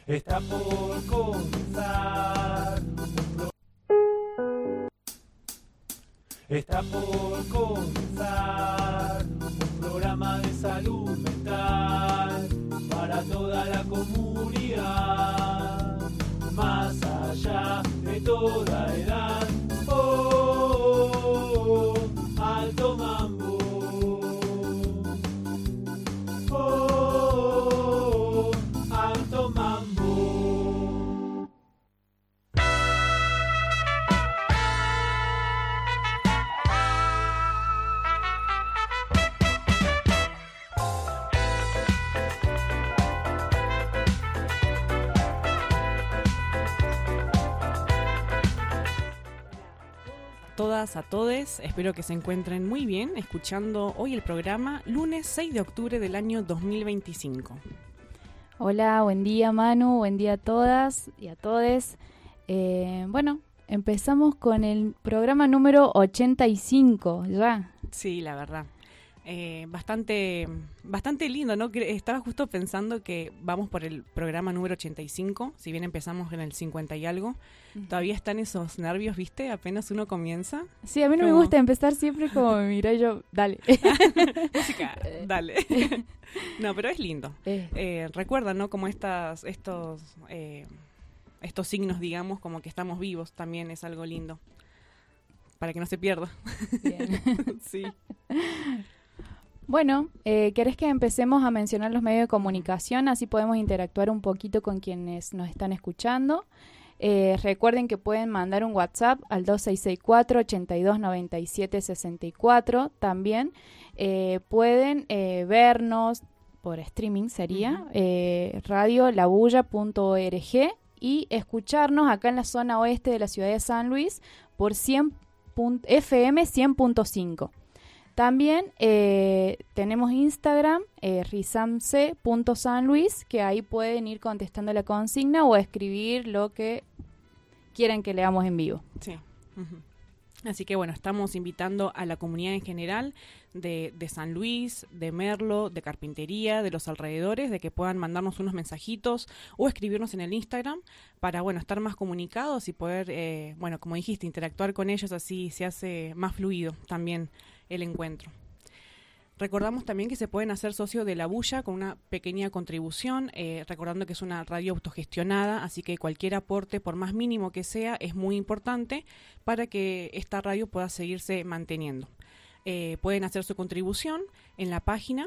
Está por comenzar. Está por comenzar un programa de salud mental para toda la comunidad, más allá de toda edad. Oh, alto mambo. Oh, alto mambo. Todas, a todes, espero que se encuentren muy bien escuchando hoy el programa lunes 6 de octubre del año 2025. Hola, buen día Manu, buen día a todas y a todes. Bueno, empezamos con el programa número 85 ya. Sí, la verdad. Bastante lindo, ¿no? Estaba justo pensando que vamos por el programa número 85, si bien empezamos en el 50 y algo. Todavía están esos nervios, ¿viste? Apenas uno comienza. Sí, a mí no me gusta empezar siempre como me mirá yo, dale. Música, dale. No, pero es lindo. Recuerda, ¿no? Como estos signos, digamos, como que estamos vivos, también es algo lindo. Para que no se pierda. Bien. Sí. Bueno, ¿querés que empecemos a mencionar los medios de comunicación? Así podemos interactuar un poquito con quienes nos están escuchando. Recuerden que pueden mandar un WhatsApp al 2664-829764. También pueden vernos por streaming, sería radiolabulla.org, y escucharnos acá en la zona oeste de la ciudad de San Luis por FM 100.5. También tenemos Instagram, risamc.sanluis, que ahí pueden ir contestando la consigna o escribir lo que quieran que leamos en vivo. Sí. Así que bueno, estamos invitando a la comunidad en general de San Luis, de Merlo, de Carpintería, de los alrededores, de que puedan mandarnos unos mensajitos o escribirnos en el Instagram para, bueno, estar más comunicados y poder, bueno, como dijiste, interactuar con ellos, así se hace más fluido también el encuentro. Recordamos también que se pueden hacer socios de La Bulla con una pequeña contribución, recordando que es una radio autogestionada, así que cualquier aporte, por más mínimo que sea, es muy importante para que esta radio pueda seguirse manteniendo. Pueden hacer su contribución en la página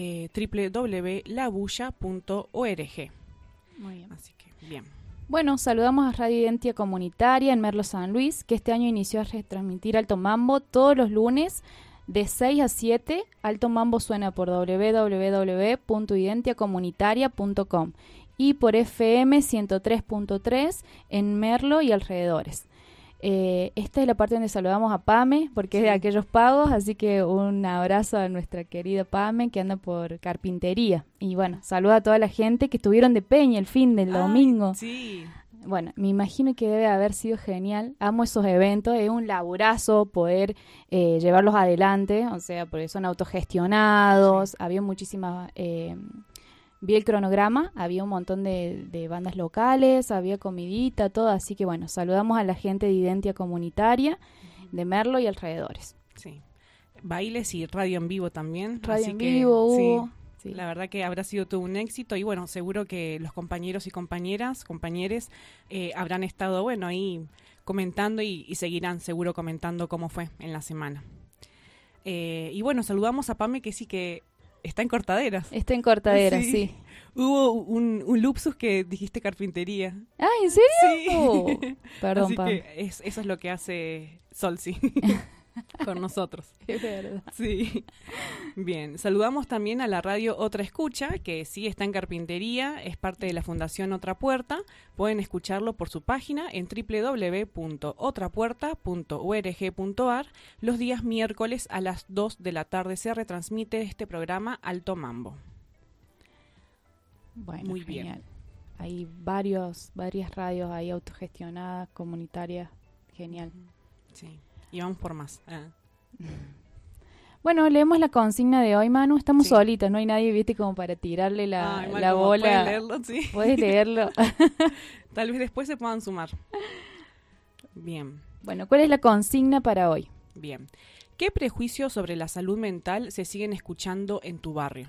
www.labulla.org. Muy bien. Así que, bien. Bueno, saludamos a Radio Identia Comunitaria en Merlo San Luis, que este año inició a retransmitir Alto Mambo todos los lunes de 6 a 7. Alto Mambo suena por www.identiacomunitaria.com y por FM 103.3 en Merlo y alrededores. Esta es la parte donde saludamos a Pame, porque es de aquellos pagos, así que un abrazo a nuestra querida Pame, que anda por Carpintería. Y bueno, saluda a toda la gente que estuvieron de peña el fin del domingo. Sí. Bueno, me imagino que debe haber sido genial. Amo esos eventos, es un laburazo poder llevarlos adelante, o sea, porque son autogestionados, sí. Había muchísimas... vi el cronograma, había un montón de bandas locales, había comidita, todo, así que bueno, saludamos a la gente de Identia Comunitaria, de Merlo y alrededores. Sí, bailes y radio en vivo también. Radio así en que, vivo hubo. Sí. La verdad que habrá sido todo un éxito y bueno, seguro que los compañeros y compañeros habrán estado, bueno, ahí comentando y seguirán seguro comentando cómo fue en la semana. Y bueno, saludamos a Pame, que sí que está en Cortaderas. Está en Cortaderas, sí. Hubo un lapsus que dijiste Carpintería. Ah, ¿en serio? Sí. Perdón, así Pame. que eso es lo que hace Solsi con nosotros. Es verdad. Sí. Bien, saludamos también a la radio Otra Escucha, que sí está en Carpintería, es parte de la Fundación Otra Puerta. Pueden escucharlo por su página en www.otrapuerta.org.ar. Los días miércoles a las 2 de la tarde se retransmite este programa Alto Mambo. Bueno, muy genial. Bien. Hay varias radios ahí autogestionadas, comunitarias, genial. Sí, y vamos por más. Bueno, leemos la consigna de hoy, Manu. Estamos Sí. solitas, no hay nadie, viste, como para tirarle Ay, la Malcolm, bola. ¿pueden leerlo? Sí. ¿Puedes leerlo? Tal vez después se puedan sumar. Bien, Bueno, ¿cuál es la consigna para hoy? bien. ¿Qué prejuicios sobre la salud mental se siguen escuchando en tu barrio?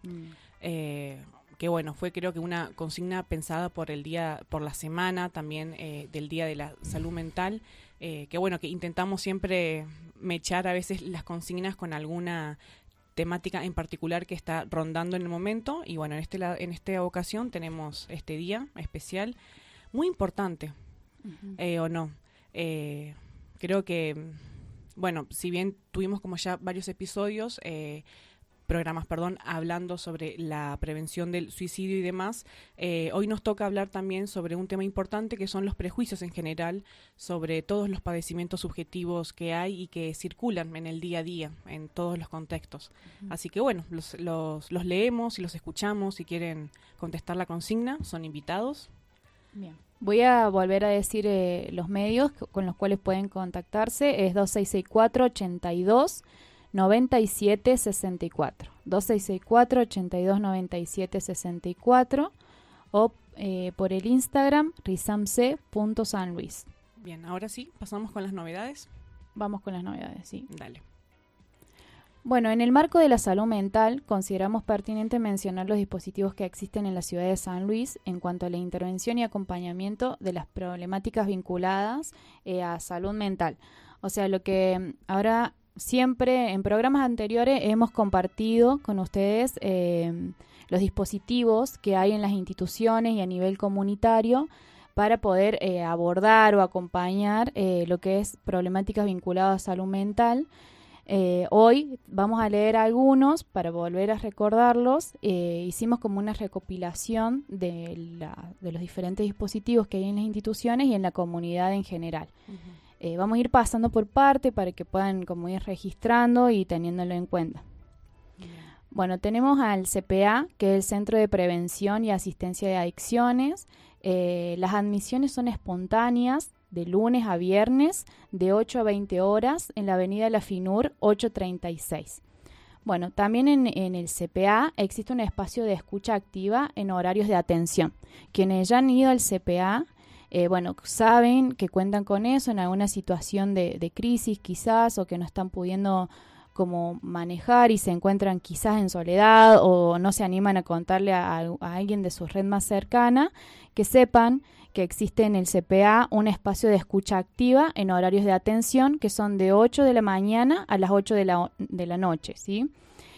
Que bueno, fue creo que una consigna pensada por la semana también del Día de la Salud Mental, que bueno, que intentamos siempre mechar a veces las consignas con alguna temática en particular que está rondando en el momento, y bueno, en esta ocasión tenemos este día especial, muy importante, o no. Creo que, bueno, si bien tuvimos como ya varios programas, hablando sobre la prevención del suicidio y demás, hoy nos toca hablar también sobre un tema importante que son los prejuicios en general sobre todos los padecimientos subjetivos que hay y que circulan en el día a día, en todos los contextos. Así que bueno, los leemos y los escuchamos. Si quieren contestar la consigna, son invitados. Bien. Voy a volver a decir los medios con los cuales pueden contactarse. Es 2664-82 9764, 2664 82 64, o por el Instagram risamc.sanluis. Bien, ahora sí, pasamos con las novedades. Vamos con las novedades, sí. Dale. Bueno, en el marco de la salud mental, consideramos pertinente mencionar los dispositivos que existen en la ciudad de San Luis en cuanto a la intervención y acompañamiento de las problemáticas vinculadas a salud mental. O sea, lo que ahora siempre en programas anteriores hemos compartido con ustedes los dispositivos que hay en las instituciones y a nivel comunitario para poder abordar o acompañar lo que es problemáticas vinculadas a salud mental. Hoy vamos a leer algunos para volver a recordarlos. Hicimos como una recopilación de los diferentes dispositivos que hay en las instituciones y en la comunidad en general. Vamos a ir pasando por parte para que puedan como ir registrando y teniéndolo en cuenta. Bueno, tenemos al CPA, que es el Centro de Prevención y Asistencia de Adicciones. Las admisiones son espontáneas de lunes a viernes de 8 a 20 horas en la avenida La Finur 836. Bueno, también en el CPA existe un espacio de escucha activa en horarios de atención. Quienes ya han ido al CPA, saben que cuentan con eso en alguna situación de crisis quizás, o que no están pudiendo como manejar y se encuentran quizás en soledad o no se animan a contarle a alguien de su red más cercana, que sepan que existe en el CPA un espacio de escucha activa en horarios de atención que son de 8 de la mañana a las 8 de la noche, ¿sí?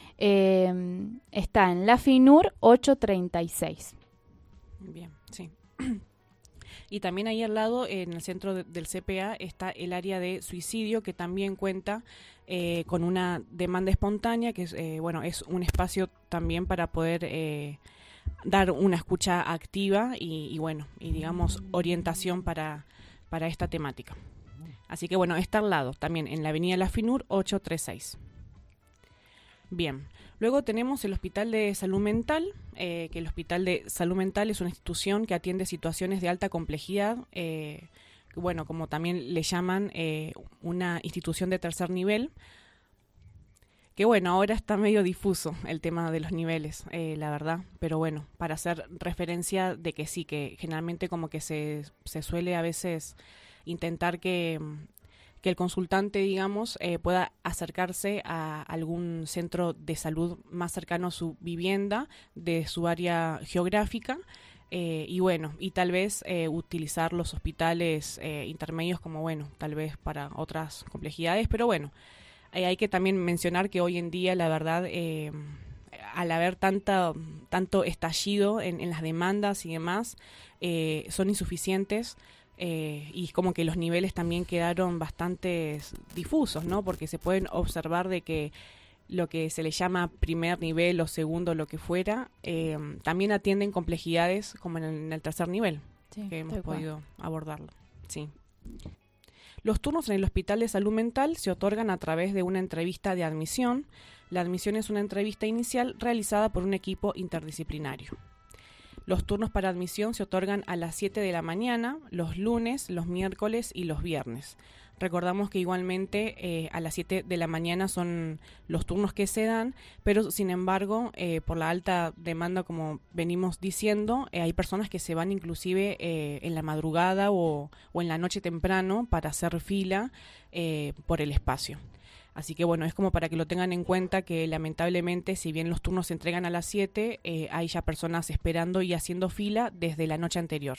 Está en La Finur 836. Bien, sí. Y también ahí al lado, en el centro del CPA, está el área de suicidio, que también cuenta con una demanda espontánea, que es un espacio también para poder dar una escucha activa y digamos orientación para esta temática. Así que bueno, está al lado también en la avenida La Finur 836. Bien, luego tenemos el Hospital de Salud Mental, que el Hospital de Salud Mental es una institución que atiende situaciones de alta complejidad, como también le llaman una institución de tercer nivel, que ahora está medio difuso el tema de los niveles, la verdad, pero bueno, para hacer referencia de que sí, que generalmente como que se suele a veces intentar que el consultante, digamos, pueda acercarse a algún centro de salud más cercano a su vivienda, de su área geográfica, y tal vez utilizar los hospitales intermedios como, tal vez para otras complejidades, pero hay que también mencionar que hoy en día, la verdad, al haber tanto estallido en las demandas y demás, son insuficientes. Y como que los niveles también quedaron bastante difusos, ¿no? Porque se pueden observar de que lo que se le llama primer nivel o segundo, lo que fuera, también atienden complejidades como en el tercer nivel, sí, que hemos podido abordarlo. Sí. Los turnos en el Hospital de Salud Mental se otorgan a través de una entrevista de admisión. La admisión es una entrevista inicial realizada por un equipo interdisciplinario. Los turnos para admisión se otorgan a las 7 de la mañana, los lunes, los miércoles y los viernes. Recordamos que igualmente a las 7 de la mañana son los turnos que se dan, pero sin embargo, por la alta demanda, como venimos diciendo, hay personas que se van inclusive en la madrugada o en la noche temprano para hacer fila por el espacio. Así que bueno, es como para que lo tengan en cuenta que lamentablemente, si bien los turnos se entregan a las 7, hay ya personas esperando y haciendo fila desde la noche anterior.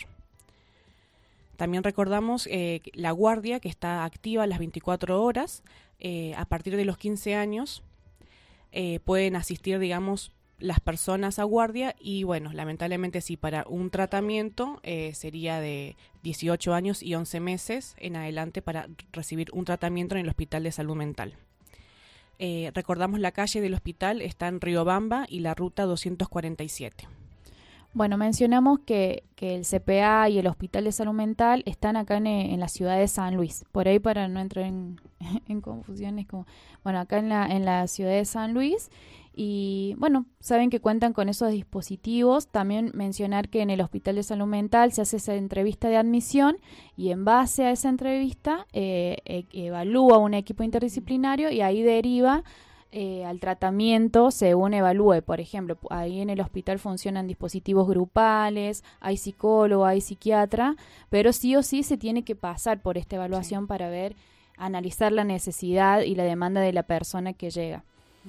También recordamos la guardia, que está activa las 24 horas. A partir de los 15 años pueden asistir, digamos, las personas a guardia y, bueno, lamentablemente sí, para un tratamiento sería de 18 años y 11 meses en adelante para recibir un tratamiento en el Hospital de Salud Mental. Recordamos la calle del hospital está en Riobamba y la ruta 247. Bueno, mencionamos que el CPA y el Hospital de Salud Mental están acá en la ciudad de San Luis. Por ahí, para no entrar en confusiones, como bueno, acá en la ciudad de San Luis. Y bueno, saben que cuentan con esos dispositivos. También mencionar que en el Hospital de Salud Mental se hace esa entrevista de admisión y en base a esa entrevista evalúa un equipo interdisciplinario y ahí deriva al tratamiento según evalúe. Por ejemplo, ahí en el hospital funcionan dispositivos grupales, hay psicólogo, hay psiquiatra, pero sí o sí se tiene que pasar por esta evaluación para analizar la necesidad y la demanda de la persona que llega.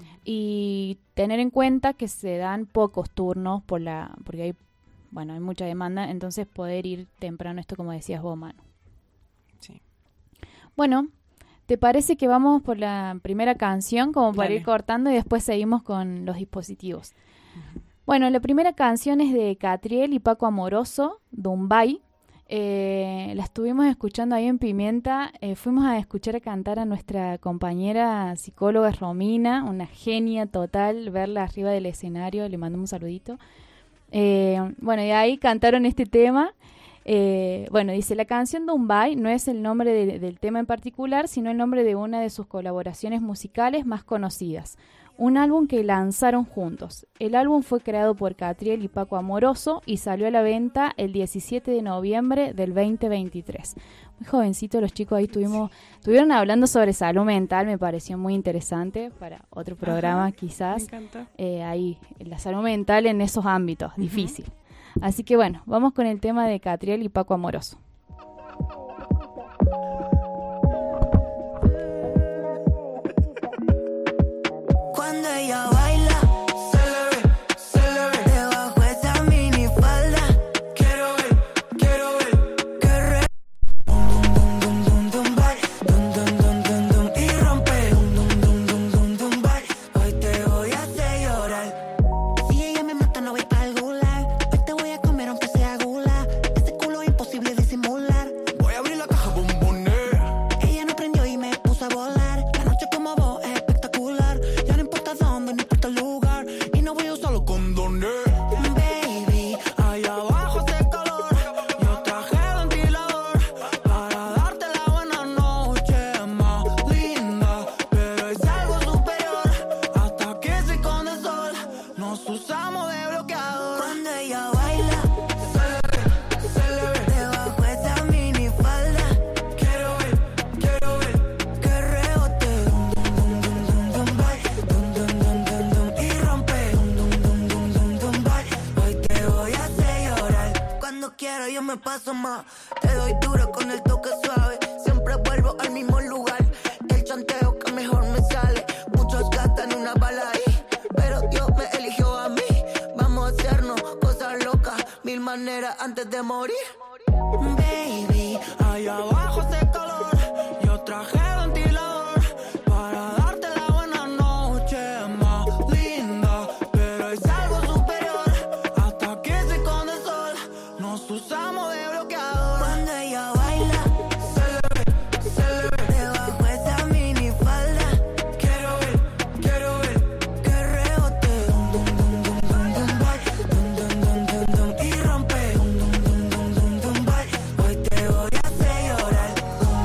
Y tener en cuenta que se dan pocos turnos porque hay mucha demanda, entonces poder ir temprano, esto como decías vos, Manu. Sí. Bueno, ¿te parece que vamos por la primera canción como para Dale. ir cortando y después seguimos con los dispositivos? Bueno, la primera canción es de Catriel y Paco Amoroso, Dumbay. La estuvimos escuchando ahí en Pimienta. Fuimos a escuchar a cantar a nuestra compañera psicóloga Romina, una genia total, verla arriba del escenario, le mando un saludito. Bueno, y ahí cantaron este tema. Bueno, dice, la canción Dumbay no es el nombre del tema en particular, sino el nombre de una de sus colaboraciones musicales más conocidas. Un álbum que lanzaron juntos. El álbum fue creado por Catriel y Paco Amoroso y salió a la venta el 17 de noviembre del 2023. Muy jovencito los chicos ahí estuvieron hablando sobre salud mental, me pareció muy interesante para otro programa. Ajá, quizás. Me encanta. Ahí, la salud mental en esos ámbitos, difícil. Así que bueno, vamos con el tema de Catriel y Paco Amoroso. Cuando ella baila, se le ve debajo esa minifalda. Quiero ver que re dum dum dum dum bye, dum y rompe dum bye. Hoy te voy a hacer llorar. Si ella me mata no voy para algún lado. Hoy te voy a comer aunque sea gula. Ese culo es imposible disimular. Voy a abrir la caja bombonera. Ella no prendió y me puso a volar. La noche como vos es espectacular. Ya no importa dónde, no importa el lugar. Y no voy a usarlo con dones. Baby, allá abajo hace calor. Yo traje ventilador para darte la buena noche más linda. Pero es algo superior. Hasta que se esconde el sol, nos usamos de bloqueador. Cuando ella baila, se le ve debajo esa minifalda. Quiero ver que rebote dum bye, y rompe dum bye. Hoy te voy a hacer llorar. Cuando quiero yo me paso más. Te doy duro con el toque suave. Siempre vuelvo al mismo lugar. El chanteo que mejor me sale. Muchos gastan una bala ahí, pero Dios me eligió a mí. Vamos a hacernos cosas locas, 1000 maneras antes de morir. Baby, allá abajo hace calor. Yo traje ventilador para darte la buena noche más linda. Pero es algo superior. Hasta que se esconde el sol, nos usamos de bloqueador. Cuando ella baila, se le ve debajo esa minifalda. Quiero ver que rebote dum bye, y rompe dum bye. Hoy te voy a hacer llorar.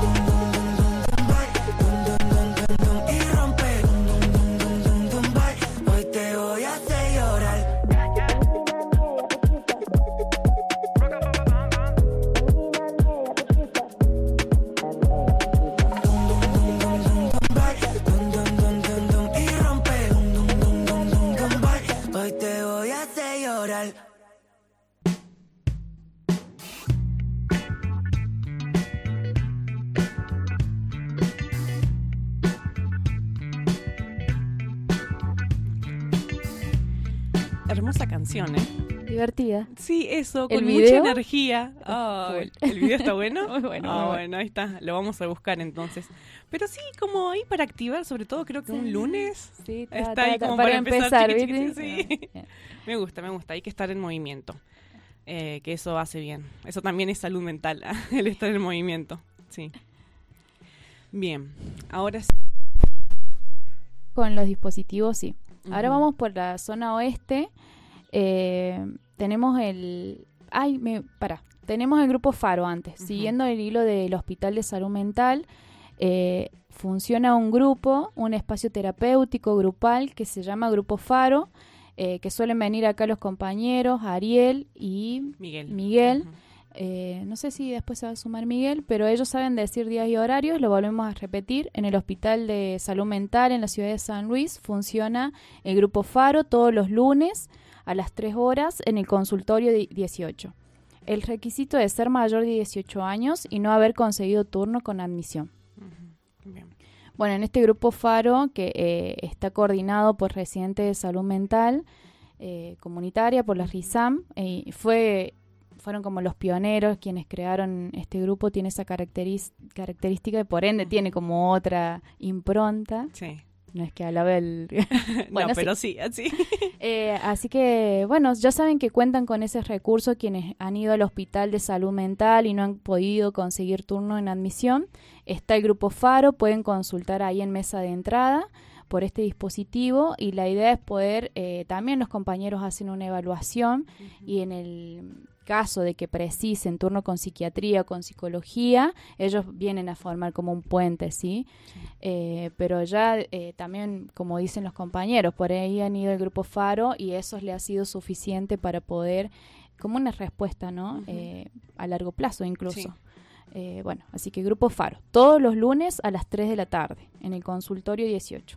hermosa canción, ¿eh? Divertida. Sí, eso, ¿El con video? mucha energía. Ay, ¿el video está bueno? Muy bueno, Ah, muy bueno. bueno, ahí está, lo vamos a buscar entonces. Pero sí, como ahí para activar, sobre todo creo que un lunes. Sí, Está ahí como para empezar, chiqui, chiqui, sí. Bien. Me gusta, hay que estar en movimiento, que eso hace bien. Eso también es salud mental, el estar en movimiento, sí. Bien, ahora sí. Con los dispositivos, sí. Ahora Ujú. vamos por la zona oeste. Tenemos el... Tenemos el grupo Faro antes. Ujú. Siguiendo el hilo del Hospital de Salud Mental, funciona un grupo, un espacio terapéutico grupal que se llama Grupo Faro, que suelen venir acá los compañeros Ariel y Miguel. Ujú. No sé si después se va a sumar Miguel, pero ellos saben decir días y horarios, lo volvemos a repetir. En el Hospital de Salud Mental en la ciudad de San Luis funciona el Grupo Faro todos los lunes a las 3 horas en el consultorio de 18. El requisito es ser mayor de 18 años y no haber conseguido turno con admisión. Ujú. Bien. Bueno, en este Grupo Faro, que está coordinado por residentes de salud mental comunitaria, por la RISAM, fueron como los pioneros quienes crearon este grupo. Tiene esa característica y por ende tiene como otra impronta. Sí. No es que alabe el... Bueno, no, pero sí, así. Así que, bueno, ya saben que cuentan con ese recurso quienes han ido al hospital de salud mental y no han podido conseguir turno en admisión. Está el Grupo Faro, pueden consultar ahí en mesa de entrada por este dispositivo, y la idea es poder, también los compañeros hacen una evaluación y en el caso de que precisen turno con psiquiatría o con psicología, ellos vienen a formar como un puente, ¿sí? Pero ya también, como dicen los compañeros, por ahí han ido el Grupo Faro y eso le ha sido suficiente para poder, como una respuesta, ¿no? A largo plazo incluso. Sí. Bueno, así que Grupo Faro, todos los lunes a las 3 de la tarde, en el consultorio 18.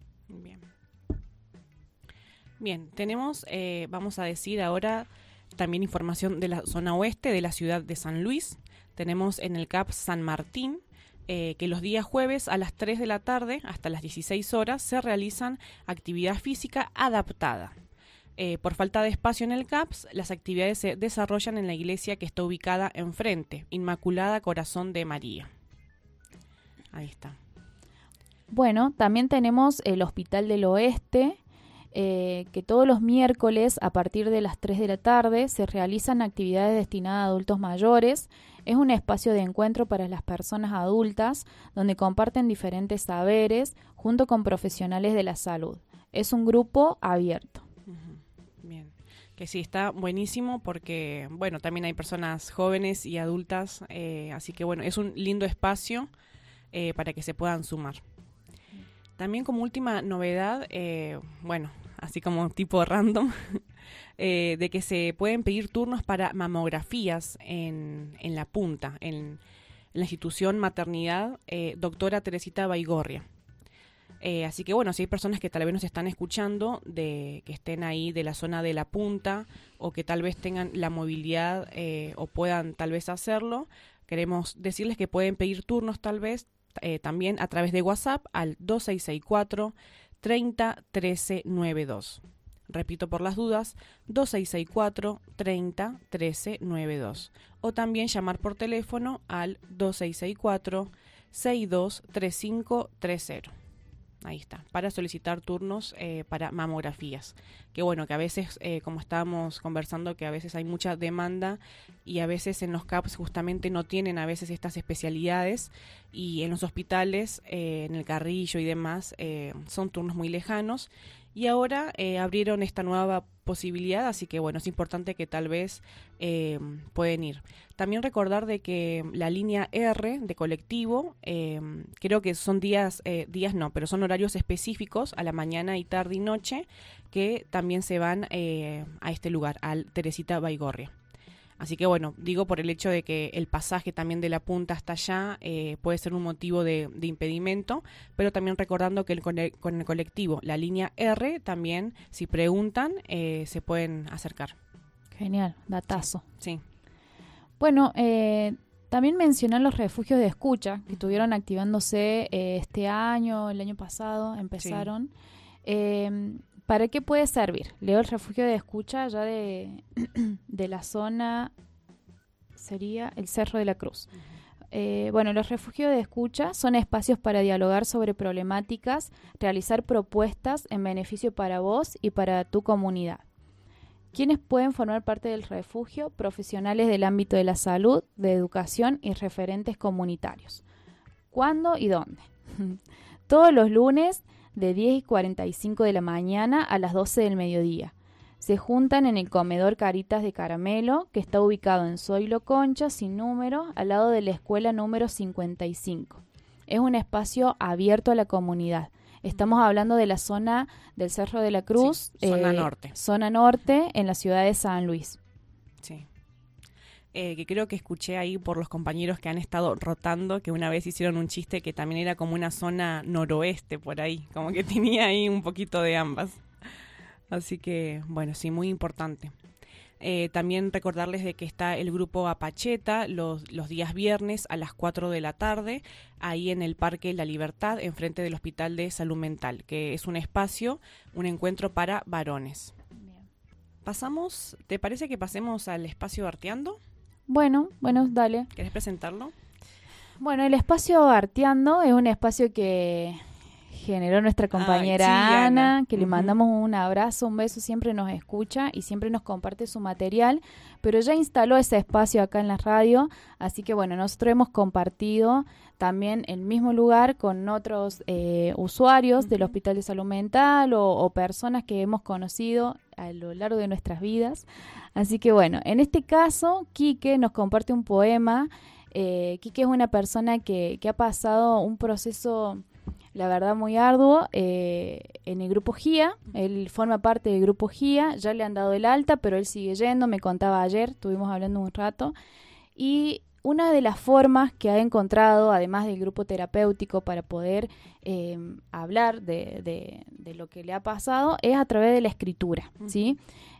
Bien, tenemos, vamos a decir ahora también información de la zona oeste de la ciudad de San Luis. Tenemos en el CAP San Martín que los días jueves a las 3 de la tarde hasta las 16 horas se realizan actividad física adaptada. Por falta de espacio en el CAPS, las actividades se desarrollan en la iglesia que está ubicada enfrente, Inmaculada Corazón de María. Ahí está. Bueno, también tenemos el Hospital del Oeste, que todos los miércoles a partir de las 3 de la tarde se realizan actividades destinadas a adultos mayores. Es un espacio de encuentro para las personas adultas donde comparten diferentes saberes junto con profesionales de la salud. Es un grupo abierto. Bien, que sí, está buenísimo porque, bueno, también hay personas jóvenes y adultas, así que, bueno, es un lindo espacio para que se puedan sumar. También como última novedad, bueno, así como tipo random, de que se pueden pedir turnos para mamografías en la punta, en la institución Maternidad Doctora Teresita Baigorria. Así que bueno, si hay personas que tal vez nos están escuchando, que estén ahí de la zona de la punta o que tal vez tengan la movilidad o puedan tal vez hacerlo, queremos decirles que pueden pedir turnos tal vez también a través de WhatsApp al 2664 30 13 92. Repito por las dudas, 2664 30 13 92. O también llamar por teléfono al 2664 62 35 30. Ahí está, para solicitar turnos para mamografías. Que bueno, que a veces, como estábamos conversando, que a veces hay mucha demanda y a veces en los CAPS justamente no tienen a veces estas especialidades, y en los hospitales, en el Carrillo y demás, son turnos muy lejanos. Y ahora abrieron esta nueva posibilidad, así que bueno, es importante que tal vez pueden ir. También recordar de que la línea R de colectivo, creo que son pero son horarios específicos a la mañana y tarde y noche, que también se van a este lugar, al Teresita Baigorria. Así que bueno, digo por el hecho de que el pasaje también de la punta hasta allá puede ser un motivo de impedimento, pero también recordando que con el colectivo, la línea R, también si preguntan se pueden acercar. Genial, datazo. Sí. Bueno, también mencionar los refugios de escucha que estuvieron activándose este año, el año pasado, empezaron. ¿Para qué puede servir? Leo el refugio de escucha ya de la zona, sería el Cerro de la Cruz. Bueno, los refugios de escucha son espacios para dialogar sobre problemáticas, realizar propuestas en beneficio para vos y para tu comunidad. ¿Quiénes pueden formar parte del refugio? Profesionales del ámbito de la salud, de educación y referentes comunitarios. ¿Cuándo y dónde? Todos los lunes de 10:45 de la mañana a las 12 del mediodía. Se juntan en el comedor Caritas de Caramelo, que está ubicado en Zoilo Concha, sin número, al lado de la escuela número 55. Es un espacio abierto a la comunidad. Estamos hablando de la zona del Cerro de la Cruz, sí, zona norte. Zona norte, en la ciudad de San Luis. Sí. Que creo que escuché ahí por los compañeros que han estado rotando, que una vez hicieron un chiste que también era como una zona noroeste por ahí, como que tenía ahí un poquito de ambas. Así que, bueno, sí, muy importante. También recordarles de que está el grupo Apacheta los días viernes a las 4 de la tarde, ahí en el Parque La Libertad, enfrente del Hospital de Salud Mental, que es un espacio, un encuentro para varones. Bien. Pasamos, ¿te parece que pasemos al espacio Arteando? Bueno, dale. ¿Querés presentarlo? Bueno, el espacio Arteando es un espacio que generó nuestra compañera sí, Ana, que le Ujú. mandamos un abrazo, un beso, siempre nos escucha y siempre nos comparte su material, pero ya instaló ese espacio acá en la radio, así que bueno, nosotros hemos compartido también el mismo lugar con otros usuarios del Hospital de Salud Mental o personas que hemos conocido a lo largo de nuestras vidas, así que bueno, en este caso, Quique nos comparte un poema. Quique es una persona que ha pasado un proceso, la verdad, muy arduo en el grupo GIA. Él forma parte del grupo GIA, ya le han dado el alta, pero él sigue yendo, me contaba ayer, estuvimos hablando un rato, y una de las formas que ha encontrado, además del grupo terapéutico, para poder hablar de lo que le ha pasado, es a través de la escritura, ¿sí?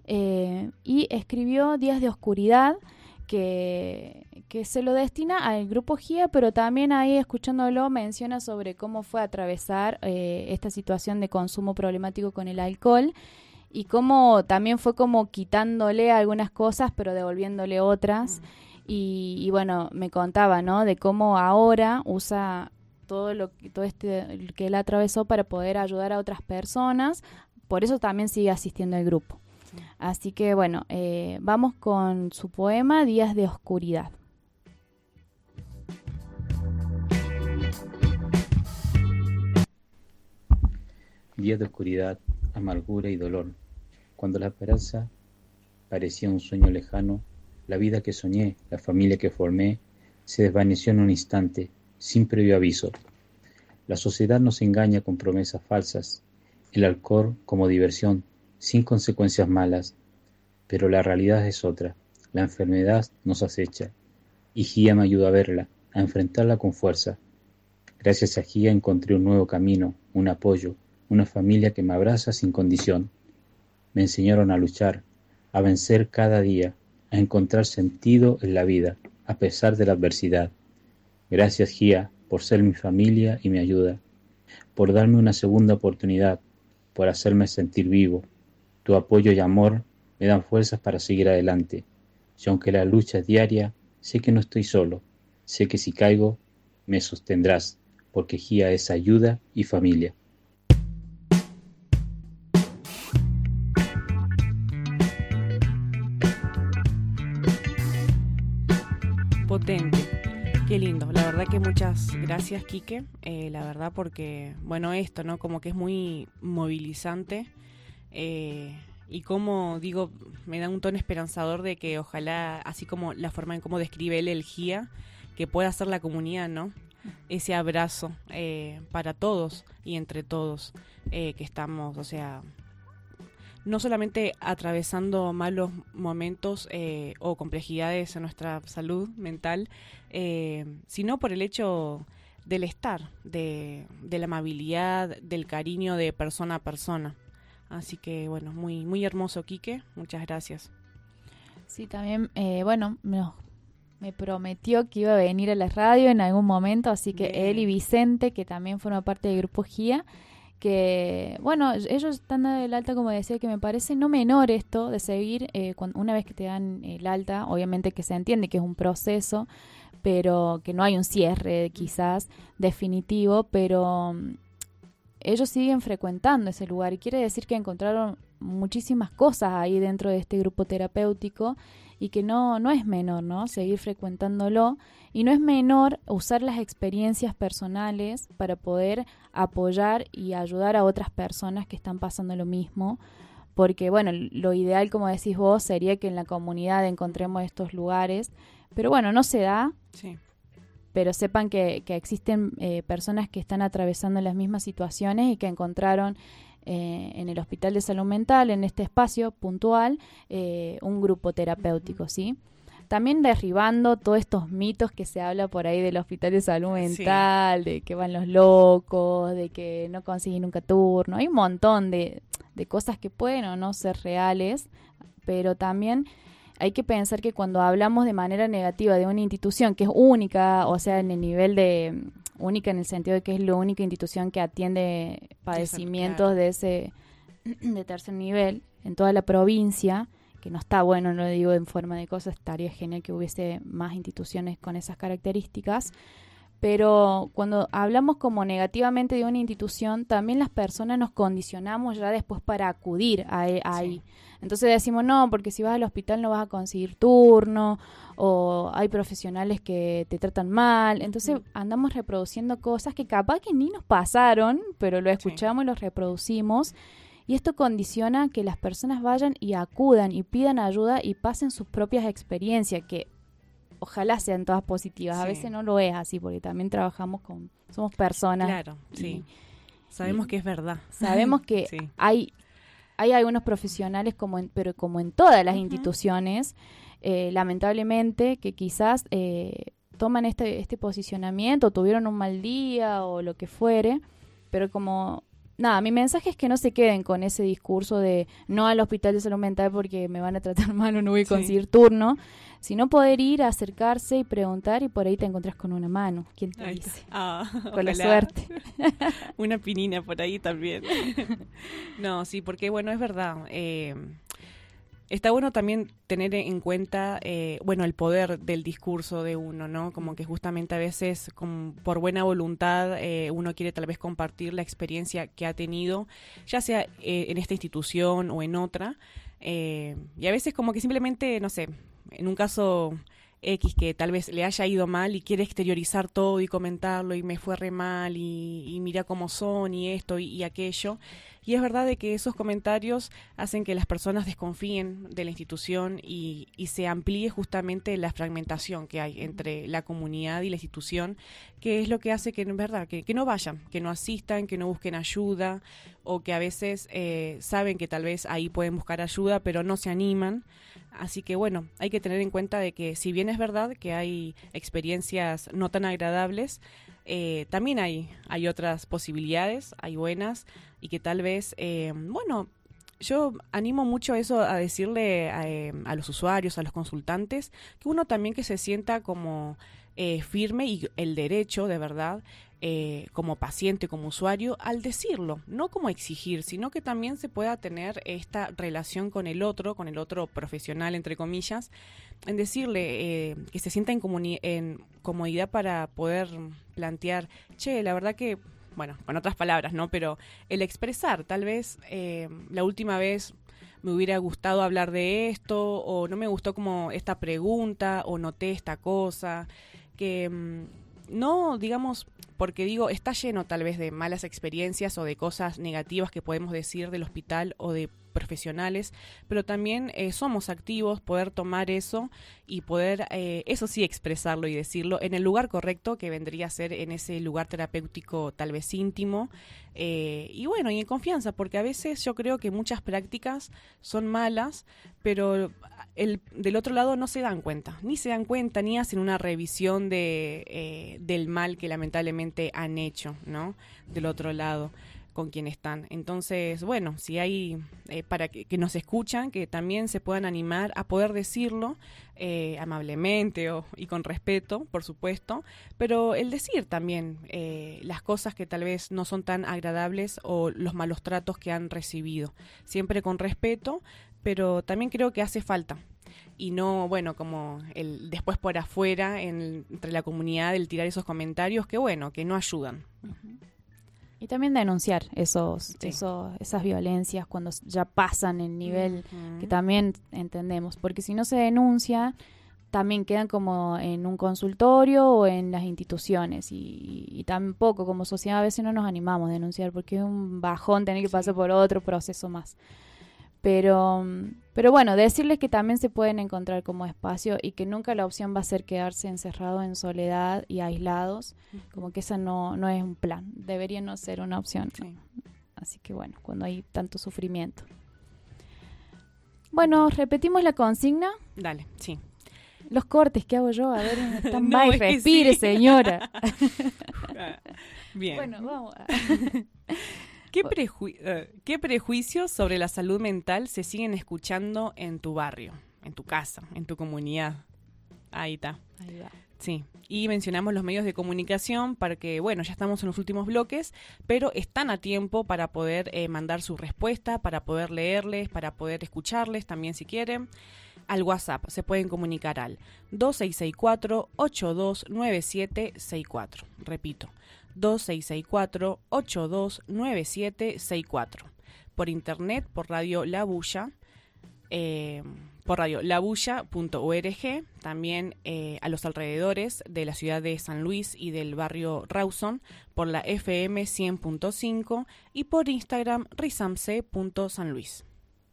Y escribió Días de Oscuridad, que se lo destina al grupo GIA, pero también ahí, escuchándolo, menciona sobre cómo fue atravesar esta situación de consumo problemático con el alcohol y cómo también fue como quitándole algunas cosas, pero devolviéndole otras. Y bueno, me contaba, ¿no?, de cómo ahora usa todo este que él atravesó para poder ayudar a otras personas. Por eso también sigue asistiendo al grupo. Así que bueno, vamos con su poema Días de Oscuridad. Días de oscuridad, amargura y dolor. Cuando la esperanza parecía un sueño lejano, la vida que soñé, la familia que formé, se desvaneció en un instante, sin previo aviso. La sociedad nos engaña con promesas falsas, el alcohol como diversión, sin consecuencias malas, pero la realidad es otra. La enfermedad nos acecha, y Gia me ayudó a verla, a enfrentarla con fuerza. Gracias a Gia encontré un nuevo camino, un apoyo, una familia que me abraza sin condición. Me enseñaron a luchar, a vencer cada día, a encontrar sentido en la vida, a pesar de la adversidad. Gracias, Gia, por ser mi familia y mi ayuda, por darme una segunda oportunidad, por hacerme sentir vivo. Tu apoyo y amor me dan fuerzas para seguir adelante. Y aunque la lucha es diaria, sé que no estoy solo. Sé que si caigo, me sostendrás, porque Gia es ayuda y familia. Potente. Qué lindo. La verdad que muchas gracias, Quique. La verdad porque, bueno, esto, ¿no? Como que es muy movilizante. Y como digo, me da un tono esperanzador de que ojalá, así como la forma en cómo describe él el GIA, que pueda ser la comunidad, ¿no? Ese abrazo para todos y entre todos que estamos, o sea, no solamente atravesando malos momentos o complejidades en nuestra salud mental, sino por el hecho del estar, de la amabilidad, del cariño de persona a persona. Así que, bueno, muy, muy hermoso, Quique. Muchas gracias. Sí, también, bueno, me prometió que iba a venir a la radio en algún momento, así que Bien. él y Vicente, que también forma parte del grupo GIA, que, bueno, ellos están dando el alta, como decía, que me parece no menor esto de seguir, una vez que te dan el alta, obviamente que se entiende que es un proceso, pero que no hay un cierre quizás definitivo, pero ellos siguen frecuentando ese lugar y quiere decir que encontraron muchísimas cosas ahí dentro de este grupo terapéutico y que no es menor, ¿no? Seguir frecuentándolo, y no es menor usar las experiencias personales para poder apoyar y ayudar a otras personas que están pasando lo mismo, porque bueno, lo ideal, como decís vos, sería que en la comunidad encontremos estos lugares, pero bueno, no se da. Sí. Pero sepan que existen personas que están atravesando las mismas situaciones y que encontraron en el Hospital de Salud Mental, en este espacio puntual, un grupo terapéutico, ¿sí? También derribando todos estos mitos que se habla por ahí del Hospital de Salud Mental, de que van los locos, de que no consiguen nunca turno. Hay un montón de cosas que pueden o no ser reales, pero también hay que pensar que cuando hablamos de manera negativa de una institución que es única, o sea, en el nivel de única en el sentido de que es la única institución que atiende padecimientos de tercer nivel en toda la provincia, que no está bueno, no lo digo en forma de cosas, estaría genial que hubiese más instituciones con esas características, pero cuando hablamos como negativamente de una institución, también las personas nos condicionamos ya después para acudir ahí. Sí. Entonces decimos, no, porque si vas al hospital no vas a conseguir turno, o hay profesionales que te tratan mal. Entonces andamos reproduciendo cosas que capaz que ni nos pasaron, pero lo escuchamos y lo reproducimos. Y esto condiciona que las personas vayan y acudan y pidan ayuda y pasen sus propias experiencias, que ojalá sean todas positivas. A veces no lo es así, porque también somos personas. Claro, sí. Sabemos que es verdad. Sabemos que hay algunos profesionales, pero como en todas las instituciones, lamentablemente, que quizás toman este posicionamiento, tuvieron un mal día o lo que fuere, pero como... Nada, mi mensaje es que no se queden con ese discurso de no al Hospital de Salud Mental porque me van a tratar mal o no voy a conseguir turno, sino poder ir a acercarse y preguntar, y por ahí te encontrás con una mano. ¿Quién te dice? Con la suerte. Una pinina por ahí también. No, sí, porque bueno, es verdad. Está bueno también tener en cuenta, el poder del discurso de uno, ¿no? Como que justamente a veces, por buena voluntad, uno quiere tal vez compartir la experiencia que ha tenido, ya sea en esta institución o en otra, y a veces como que simplemente, no sé, en un caso X que tal vez le haya ido mal y quiere exteriorizar todo y comentarlo y me fue re mal y mira cómo son y esto y aquello. Y es verdad de que esos comentarios hacen que las personas desconfíen de la institución y se amplíe justamente la fragmentación que hay entre la comunidad y la institución, que es lo que hace que, en verdad, que no vayan, que no asistan, que no busquen ayuda, o que a veces saben que tal vez ahí pueden buscar ayuda, pero no se animan. Así que bueno, hay que tener en cuenta de que si bien es verdad que hay experiencias no tan agradables, también hay otras posibilidades, hay buenas, y que tal vez, yo animo mucho eso a decirle a los usuarios, a los consultantes, que uno también que se sienta como firme y el derecho de verdad, como paciente, como usuario, al decirlo, no como exigir, sino que también se pueda tener esta relación con el otro profesional, entre comillas, en decirle que se sienta en comodidad para poder plantear, la verdad que, bueno, con otras palabras, ¿no? Pero el expresar, tal vez la última vez me hubiera gustado hablar de esto, o no me gustó como esta pregunta, o noté esta cosa, que no, digamos, porque digo, está lleno tal vez de malas experiencias o de cosas negativas que podemos decir del hospital o de profesionales, pero también somos activos, poder tomar eso y poder, eso sí, expresarlo y decirlo en el lugar correcto, que vendría a ser en ese lugar terapéutico tal vez íntimo, y bueno, y en confianza, porque a veces yo creo que muchas prácticas son malas, pero del otro lado no se dan cuenta, ni hacen una revisión del mal que lamentablemente han hecho, ¿no? Del otro lado. con quien están. Entonces, bueno, si hay, para que nos escuchan, que también se puedan animar a poder decirlo amablemente y con respeto, por supuesto, pero el decir también las cosas que tal vez no son tan agradables o los malos tratos que han recibido, siempre con respeto, pero también creo que hace falta. Y no, bueno, como el después por afuera entre la comunidad, el tirar esos comentarios que, bueno, que no ayudan. Uh-huh. Y también denunciar esas violencias cuando ya pasan el nivel que también entendemos. Porque si no se denuncia, también quedan como en un consultorio o en las instituciones. Y tampoco como sociedad a veces no nos animamos a denunciar porque es un bajón tener que pasar por otro proceso más. Pero bueno, decirles que también se pueden encontrar como espacio y que nunca la opción va a ser quedarse encerrado en soledad y aislados, como que esa no es un plan, debería no ser una opción. Sí. Así que bueno, cuando hay tanto sufrimiento. Bueno, repetimos la consigna. Dale, sí. Los cortes, ¿qué hago yo? A ver, stand-by, respire, sí. Señora. Bien. Bueno, vamos a... ¿Qué prejuicios sobre la salud mental se siguen escuchando en tu barrio, en tu casa, en tu comunidad? Ahí está. Ahí va. Sí, y mencionamos los medios de comunicación para que, bueno, ya estamos en los últimos bloques, pero están a tiempo para poder mandar su respuesta, para poder leerles, para poder escucharles también si quieren. Al WhatsApp se pueden comunicar al 2664-829764. Repito, 2664-829764. Por internet, por Radio La Bulla, por radiolabulla.org, también a los alrededores de la ciudad de San Luis y del barrio Rawson, por la FM 100.5 y por Instagram risamce.sanluis.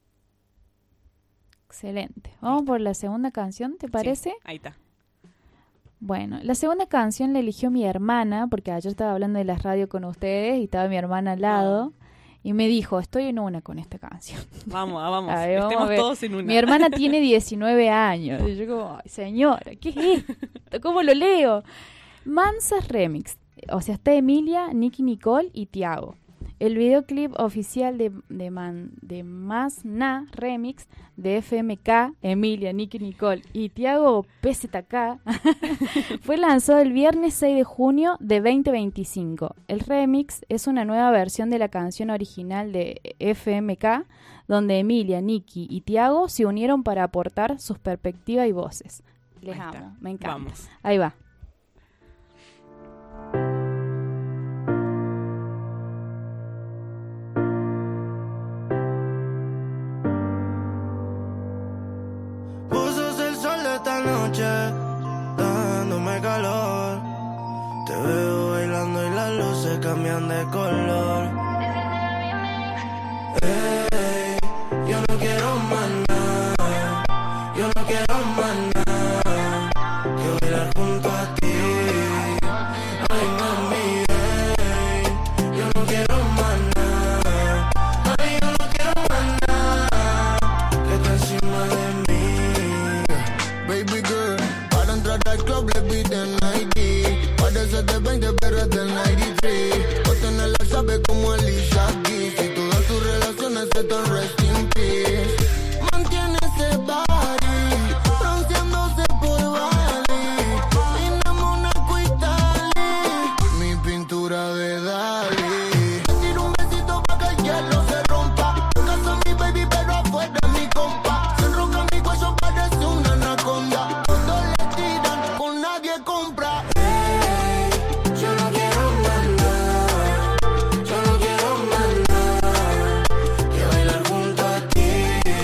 Excelente. Vamos por la segunda canción, ¿te parece? Sí, ahí está. Bueno, la segunda canción la eligió mi hermana, porque ayer estaba hablando de la radio con ustedes y estaba mi hermana al lado y me dijo, estoy en una con esta canción. Vamos, ver, estemos todos en una. Mi hermana tiene 19 años y yo como, ay, señora, ¿qué es esto? ¿Cómo lo leo? Mansas Remix, o sea, está Emilia, Nicky Nicole y Tiago. El videoclip oficial de Más Na Remix de FMK, Emilia, Nicky Nicole y Tiago PZK fue lanzado el viernes 6 de junio de 2025. El remix es una nueva versión de la canción original de FMK, donde Emilia, Nicky y Tiago se unieron para aportar sus perspectivas y voces. Les amo, me encanta. Vamos. Ahí va. Dándome calor, te veo bailando y las luces cambian de color. Hey, yo no quiero más nada, yo no quiero más nada que bailar junto a ti. Ay, mami, hey, yo no quiero más nada, ay, yo no quiero más nada que esté encima de mí. Baby girl, para entrar al club le piden ID. Parece de 20 pero es del 93. O tenerla sabe como Alicia Keys. Y todas tus relaciones están rest in peace. Mantiene ese body, bronceándose por Bali. Mi Mónaco Italy, mi pintura de Dalí. Te tiro un besito pa' que el hielo se rompa. En casa mi baby pero afuera mi compa. Se enroca mi cuello, parece una anaconda. Todos le tiran, con nadie compra. Hey, yo no quiero más nada, yo no quiero más nada que bailar junto a ti.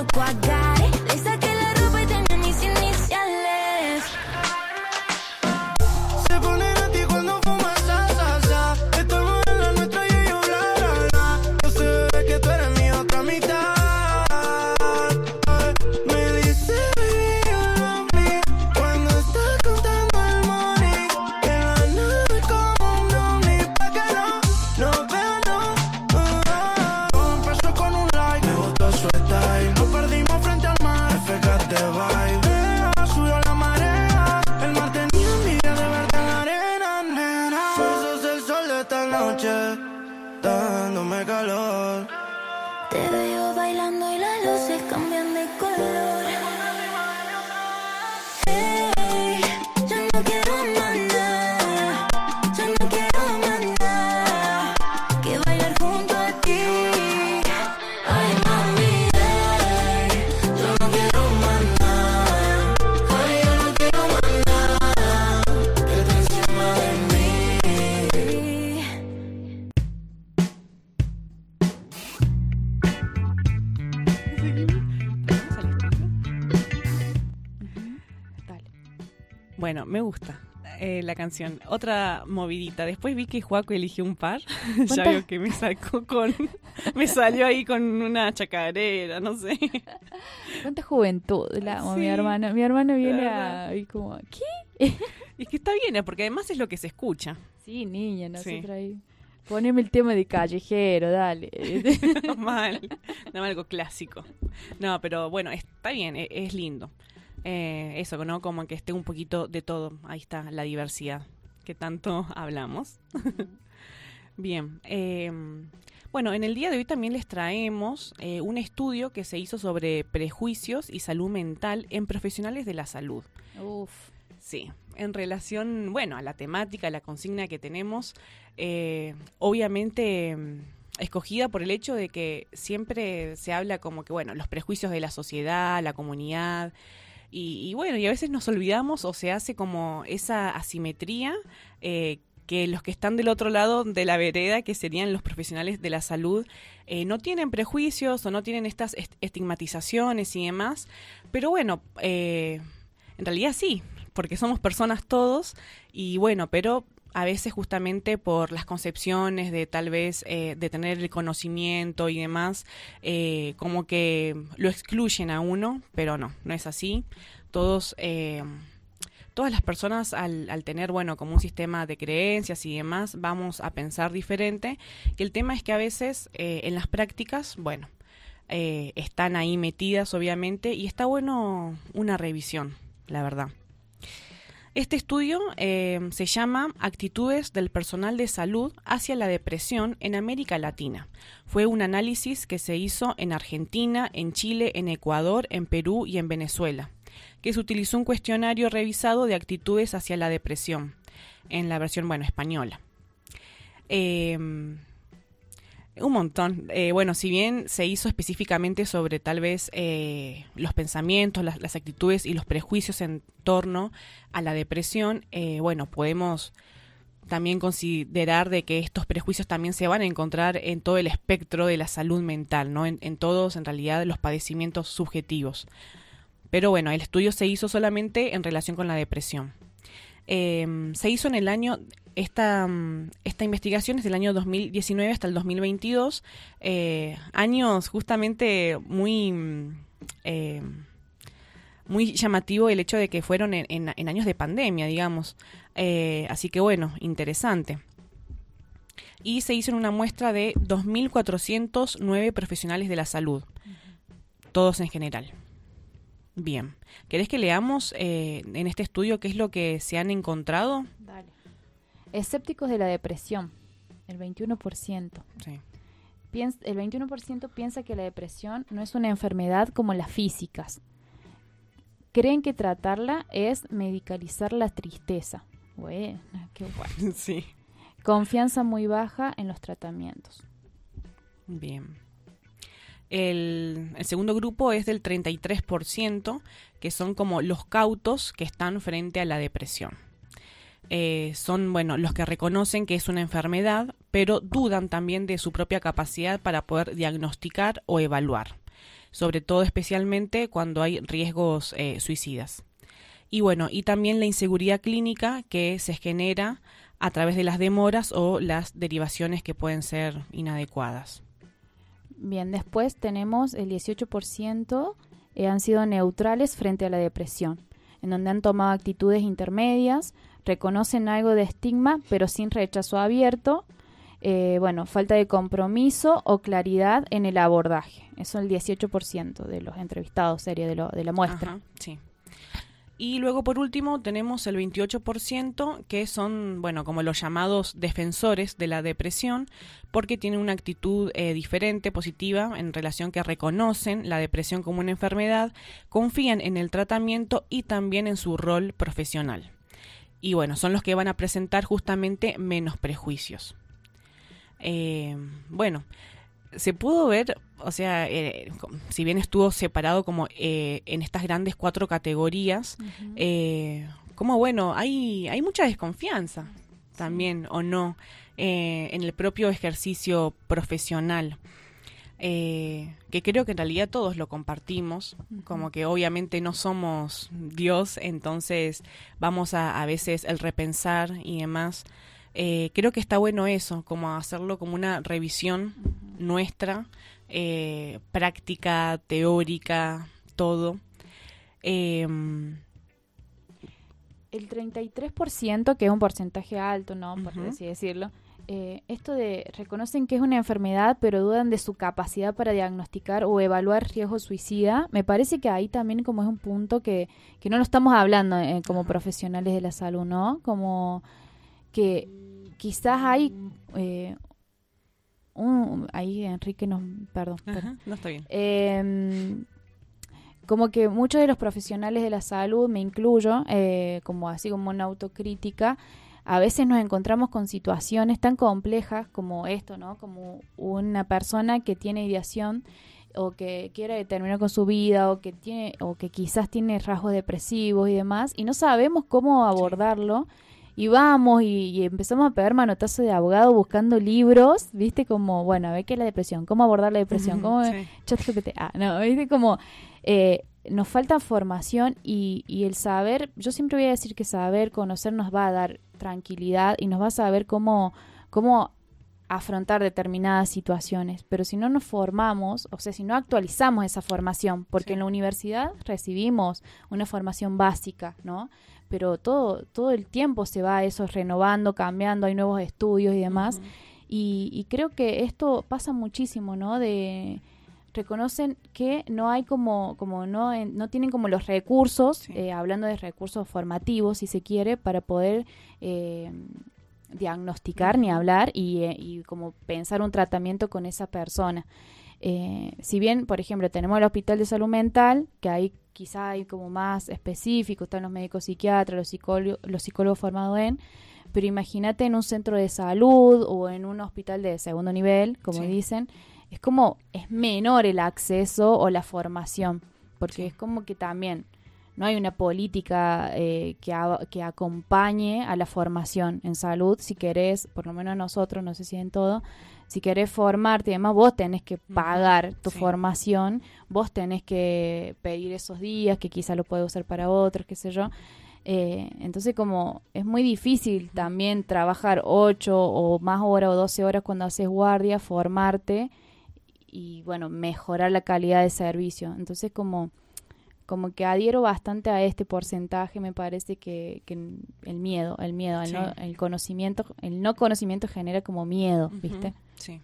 look what I got it. Le saqué la ropa y tenía mis iniciales. Se pone a ti cuando fumas sa. Estamos en la nuestra y yo bla, bla, bla. Yo sé que tú eres mi otra mitad. Me dice baby you love me cuando estás contando el money. En la nave como un ovni pa' que no vean, no. Todo empezó con un like, me gustó su style. Nos perdimos frente al mar, FKT vibe. Subió la marea, el mar tenía envidia de verte en la arena, nena. Vos sos el sol de esta noche, dándome calor. Te veo bailando y las luces cambian de color. Hey, yo no quiero más nada. Yo no quiero más nada que bailar junto a ti. Ay, mami, hey, yo no quiero más nada. Ay, yo no quiero más nada que esté encima de mí. Dale. Bueno, me gusta la canción. Otra movidita. Después vi que Juaco eligió un par. Ya ¿Cuántas? veo que me salió ahí con una chacarera, no sé. ¿Cuánta juventud la amo, Sí, mi hermano? Mi hermano viene verdad. a... Y como, ¿qué? Y que está bien, porque además es lo que se escucha. Sí, niña, Sí. nosotros ahí. Poneme el tema de Callejero, dale. Normal, algo clásico. No, pero bueno, está bien, es lindo. Eso, ¿no? Como que esté un poquito de todo. Ahí está la diversidad que tanto hablamos. Bien. Bueno, en el día de hoy también les traemos un estudio que se hizo sobre prejuicios y salud mental en profesionales de la salud. Uf. Sí, en relación, bueno, a la temática, a la consigna que tenemos, obviamente escogida por el hecho de que siempre se habla como que, bueno, los prejuicios de la sociedad, la comunidad, y bueno, y a veces nos olvidamos o se hace como esa asimetría que los que están del otro lado de la vereda, que serían los profesionales de la salud, no tienen prejuicios o no tienen estas estigmatizaciones y demás, pero bueno, en realidad sí, porque somos personas todos, y bueno, pero a veces justamente por las concepciones de tal vez de tener el conocimiento y demás, como que lo excluyen a uno, pero no es así. Todas las personas al tener, bueno, como un sistema de creencias y demás, vamos a pensar diferente, que el tema es que a veces en las prácticas, bueno, están ahí metidas obviamente, y está bueno una revisión, la verdad. Este estudio se llama Actitudes del personal de salud hacia la depresión en América Latina. Fue un análisis que se hizo en Argentina, en Chile, en Ecuador, en Perú y en Venezuela, que se utilizó un cuestionario revisado de actitudes hacia la depresión, en la versión, bueno, española. Un montón. Bueno, si bien se hizo específicamente sobre tal vez los pensamientos, las actitudes y los prejuicios en torno a la depresión, bueno, podemos también considerar de que estos prejuicios también se van a encontrar en todo el espectro de la salud mental, ¿no? En todos, en realidad, los padecimientos subjetivos. Pero bueno, el estudio se hizo solamente en relación con la depresión. Se hizo en el año... Esta investigación es del año 2019 hasta el 2022, años justamente muy llamativo el hecho de que fueron en años de pandemia, digamos. Así que bueno, interesante. Y se hizo en una muestra de 2.409 profesionales de la salud, todos en general. Bien, ¿querés que leamos en este estudio qué es lo que se han encontrado? Dale. Escépticos de la depresión, el 21%. Sí. El 21% piensa que la depresión no es una enfermedad como las físicas. Creen que tratarla es medicalizar la tristeza. Bueno, qué bueno. Sí. Confianza muy baja en los tratamientos. Bien. El segundo grupo es del 33%, que son como los cautos que están frente a la depresión. Son, bueno, los que reconocen que es una enfermedad, pero dudan también de su propia capacidad para poder diagnosticar o evaluar. sobre todo especialmente cuando hay riesgos suicidas. Y bueno, y también la inseguridad clínica que se genera a través de las demoras o las derivaciones que pueden ser inadecuadas. Bien, después tenemos el 18% han sido neutrales frente a la depresión, en donde han tomado actitudes intermedias, reconocen algo de estigma, pero sin rechazo abierto, falta de compromiso o claridad en el abordaje. Eso es el 18% de los entrevistados, sería de la muestra. Ajá, sí. Y luego, por último, tenemos el 28% que son, como los llamados defensores de la depresión, porque tienen una actitud diferente, positiva, en relación que reconocen la depresión como una enfermedad, confían en el tratamiento y también en su rol profesional. Y son los que van a presentar justamente menos prejuicios. Se pudo ver, si bien estuvo separado como en estas grandes 4 categorías, hay mucha desconfianza también, o no, en el propio ejercicio profesional, que creo que en realidad todos lo compartimos, como que obviamente no somos Dios, entonces vamos a veces el repensar y demás. Creo que está bueno eso, como hacerlo como una revisión nuestra, práctica, teórica, todo. El 33%, que es un porcentaje alto, ¿no? Por así decirlo, esto de reconocen que es una enfermedad, pero dudan de su capacidad para diagnosticar o evaluar riesgo suicida. Me parece que ahí también como es un punto que no lo estamos hablando como profesionales de la salud, ¿no? Como que quizás hay ahí Enrique perdón. No está bien. Como que muchos de los profesionales de la salud, me incluyo, como así como una autocrítica, a veces nos encontramos con situaciones tan complejas como esto, ¿no? Como una persona que tiene ideación o que quiere terminar con su vida o que quizás tiene rasgos depresivos y demás, y no sabemos cómo abordarlo. Sí. Y vamos y empezamos a pegar manotazo de abogado buscando libros, ¿viste? Como, a ver qué es la depresión, cómo abordar la depresión, cómo... Sí. ChatGPT, ¿viste? Como nos falta formación y el saber, yo siempre voy a decir que saber, conocer nos va a dar tranquilidad y nos va a saber cómo afrontar determinadas situaciones, pero si no nos formamos, o sea, si no actualizamos esa formación, porque en la universidad recibimos una formación básica, ¿no? Pero todo el tiempo se va eso renovando, cambiando, hay nuevos estudios y demás, y creo que esto pasa muchísimo, ¿no? Reconocen que no hay no tienen como los recursos, hablando de recursos formativos, si se quiere, para poder diagnosticar ni hablar y como pensar un tratamiento con esa persona. Si bien, por ejemplo, tenemos el Hospital de Salud Mental, que ahí quizá hay como más específico, están los médicos psiquiatras, los psicólogos formados pero imagínate en un centro de salud o en un hospital de segundo nivel, como dicen, es menor el acceso o la formación, porque es como que también no hay una política que acompañe a la formación en salud. Si querés, por lo menos nosotros, no sé si en todo, si querés formarte y demás, vos tenés que pagar tu formación, vos tenés que pedir esos días, que quizá lo puedes usar para otros, qué sé yo. Entonces como es muy difícil también trabajar 8 o más horas o 12 horas cuando haces guardia, formarte y mejorar la calidad de servicio. Entonces como que adhiero bastante a este porcentaje. Me parece que el miedo, el no conocimiento genera como miedo, ¿viste? Sí.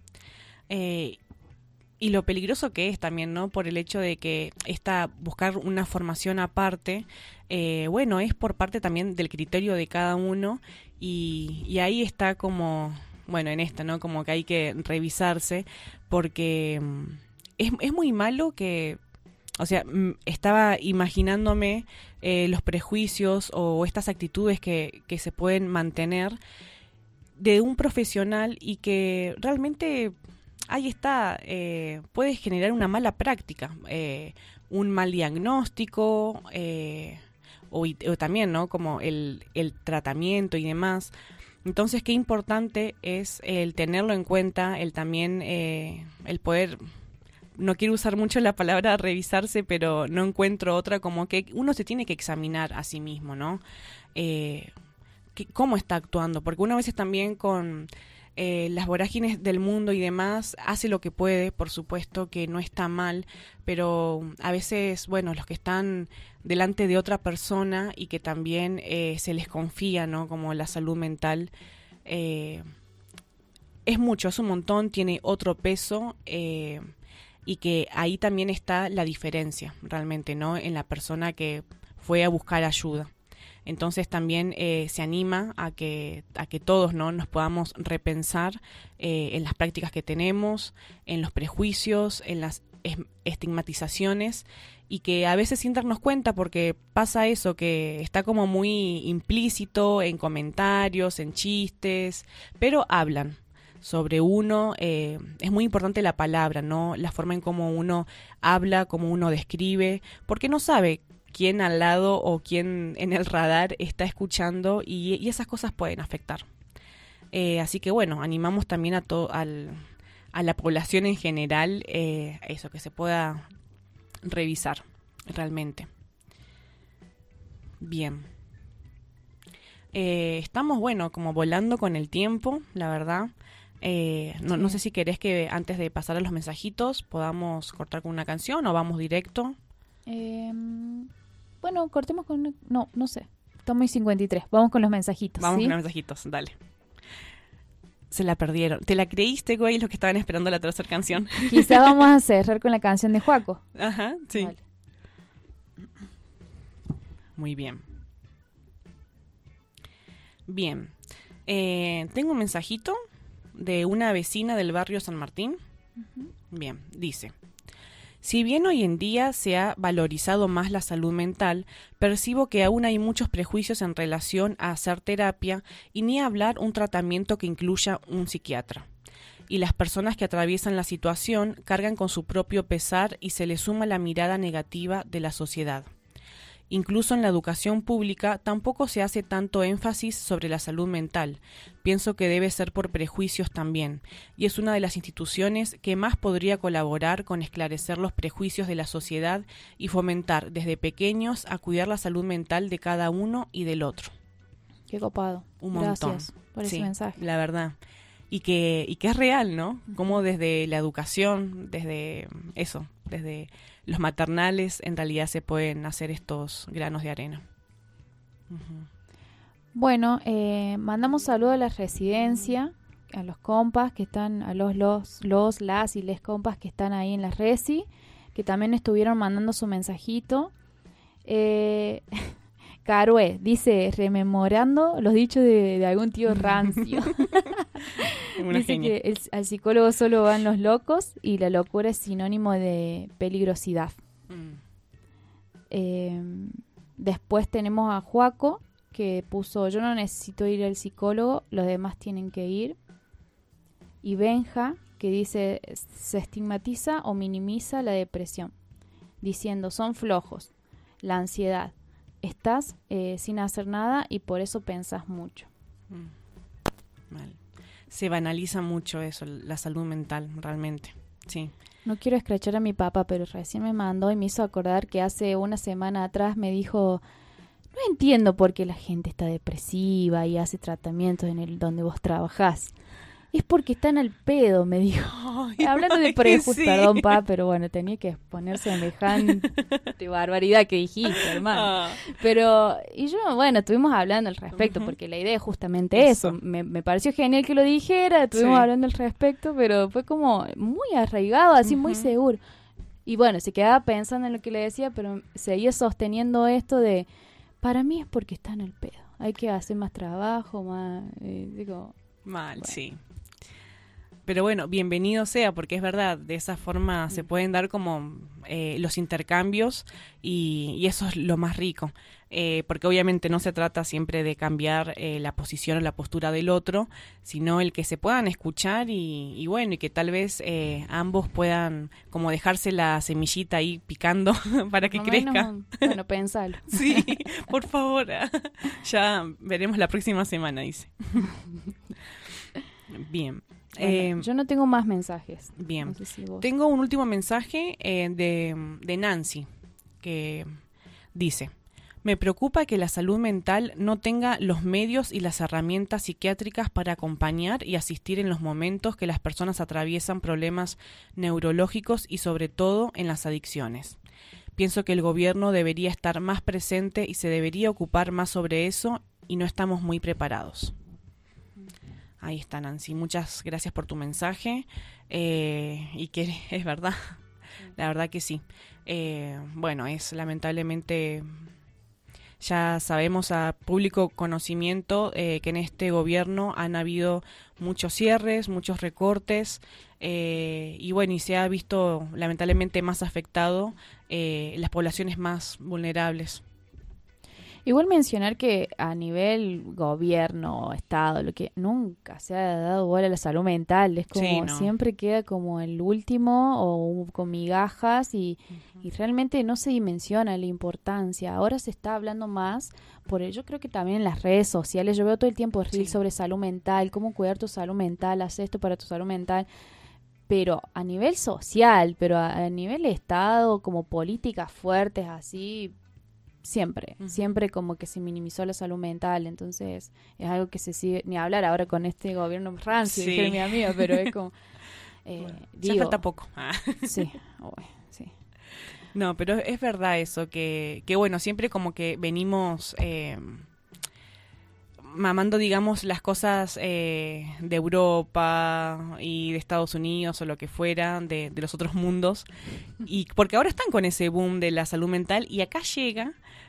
Y lo peligroso que es también, ¿no? Por el hecho de que buscar una formación aparte, es por parte también del criterio de cada uno y ahí está como, en esta, ¿no? Como que hay que revisarse porque es muy malo que... O sea, estaba imaginándome los prejuicios o estas actitudes que se pueden mantener de un profesional y que realmente ahí está, puede generar una mala práctica, un mal diagnóstico o también, ¿no? Como el tratamiento y demás. Entonces, qué importante es el tenerlo en cuenta, el también el poder no quiero usar mucho la palabra revisarse, pero no encuentro otra, como que uno se tiene que examinar a sí mismo, ¿no? ¿Cómo está actuando? Porque uno a veces también con las vorágines del mundo y demás hace lo que puede, por supuesto que no está mal, pero a veces, bueno, los que están delante de otra persona y que también se les confía, ¿no? Como la salud mental, es mucho, es un montón, tiene otro peso, y que ahí también está la diferencia realmente, ¿no? En la persona que fue a buscar ayuda. Entonces también se anima a que todos, ¿no? Nos podamos repensar en las prácticas que tenemos, en los prejuicios, en las estigmatizaciones, y que a veces sin darnos cuenta, porque pasa eso, que está como muy implícito en comentarios, en chistes, pero hablan sobre uno. Es muy importante la palabra, ¿no? La forma en cómo uno habla, cómo uno describe, porque no sabe quién al lado o quién en el radar está escuchando, y esas cosas pueden afectar. Así que bueno, animamos también a la población en general, eso, que se pueda revisar realmente. Bien. Estamos, bueno, como volando con el tiempo, la verdad. No sé si querés que antes de pasar a los mensajitos podamos cortar con una canción o vamos directo. Bueno, cortemos con... No sé. Estamos en 53. Vamos con los mensajitos. Vamos ¿sí? con los mensajitos, dale. Se la perdieron. ¿Te la creíste, güey, los que estaban esperando la tercera canción? Quizás vamos a cerrar con la canción de Joaco. Ajá, sí. Vale. Muy bien. Bien. Tengo un mensajito de una vecina del barrio San Martín. Uh-huh. Bien, dice: si bien hoy en día se ha valorizado más la salud mental, percibo que aún hay muchos prejuicios en relación a hacer terapia y ni hablar un tratamiento que incluya un psiquiatra. Y las personas que atraviesan la situación cargan con su propio pesar y se les suma la mirada negativa de la sociedad. Incluso en la educación pública tampoco se hace tanto énfasis sobre la salud mental. Pienso que debe ser por prejuicios también, y es una de las instituciones que más podría colaborar con esclarecer los prejuicios de la sociedad y fomentar desde pequeños a cuidar la salud mental de cada uno y del otro. Qué copado. Un montón. Gracias por ese mensaje. La verdad. Y que es real, ¿no? Como desde la educación, desde eso, desde los maternales, en realidad se pueden hacer estos granos de arena. Uh-huh. Bueno, mandamos saludos a la residencia, a los compas que están, a las y les compas que están ahí en la resi, que también estuvieron mandando su mensajito. Carué dice, rememorando los dichos de algún tío rancio. Dice genia. Que al psicólogo solo van los locos y la locura es sinónimo de peligrosidad. Después tenemos a Joaco, que puso, yo no necesito ir al psicólogo, los demás tienen que ir. Y Benja, que dice, se estigmatiza o minimiza la depresión, diciendo, son flojos, la ansiedad. Estás sin hacer nada y por eso pensás mucho. Mal. Se banaliza mucho eso, la salud mental, realmente. Sí. No quiero escrachar a mi papá, pero recién me mandó y me hizo acordar que hace una semana atrás me dijo, no entiendo por qué la gente está depresiva y hace tratamientos donde vos trabajás. Es porque están al pedo, me dijo. Ay, hablando de prejuicios, sí. Perdón, pa, pero bueno, tenía que poner semejante barbaridad que dijiste, hermano. Pero, y yo, bueno, estuvimos hablando al respecto, porque la idea es justamente eso. Me pareció genial que lo dijera, estuvimos hablando al respecto, pero fue como muy arraigado, así muy seguro. Y bueno, se quedaba pensando en lo que le decía, pero seguía sosteniendo esto de, para mí es porque están al pedo. Hay que hacer más trabajo, más, digo... Mal, bueno. Sí. Pero bueno, bienvenido sea, porque es verdad, de esa forma se pueden dar como los intercambios y eso es lo más rico, porque obviamente no se trata siempre de cambiar la posición o la postura del otro, sino el que se puedan escuchar y bueno, y que tal vez ambos puedan como dejarse la semillita ahí picando para que crezca. Bueno, pensalo. Sí, por favor, ya veremos la próxima semana, dice. Bien. Bueno, yo no tengo más mensajes. Bien. No sé si vos. Tengo un último mensaje de Nancy, que dice: me preocupa que la salud mental no tenga los medios y las herramientas psiquiátricas para acompañar y asistir en los momentos que las personas atraviesan problemas neurológicos y sobre todo en las adicciones. Pienso que el gobierno debería estar más presente y se debería ocupar más sobre eso y no estamos muy preparados. Ahí está, Nancy. Muchas gracias por tu mensaje y que es verdad, la verdad que sí. Bueno, es lamentablemente, ya sabemos a público conocimiento que en este gobierno han habido muchos cierres, muchos recortes y bueno, y se ha visto lamentablemente más afectado las poblaciones más vulnerables. Igual mencionar que a nivel gobierno, Estado, lo que nunca se ha dado bola a la salud mental, es como Sí, no. siempre queda como el último o con migajas y realmente no se dimensiona la importancia. Ahora se está hablando más, yo creo que también en las redes sociales, yo veo todo el tiempo reels sobre salud mental, cómo cuidar tu salud mental, haz esto para tu salud mental, pero a nivel social, pero a nivel Estado, como políticas fuertes así, siempre como que se minimizó la salud mental, entonces es algo que se sigue, ni hablar ahora con este gobierno rancio, Sí. dije mi amiga, pero es como, Ya falta poco. sí, sí. No, pero es verdad eso, que bueno, siempre como que venimos mamando, digamos, las cosas de Europa y de Estados Unidos o lo que fuera, de los otros mundos, y porque ahora están con ese boom de la salud mental y acá llega,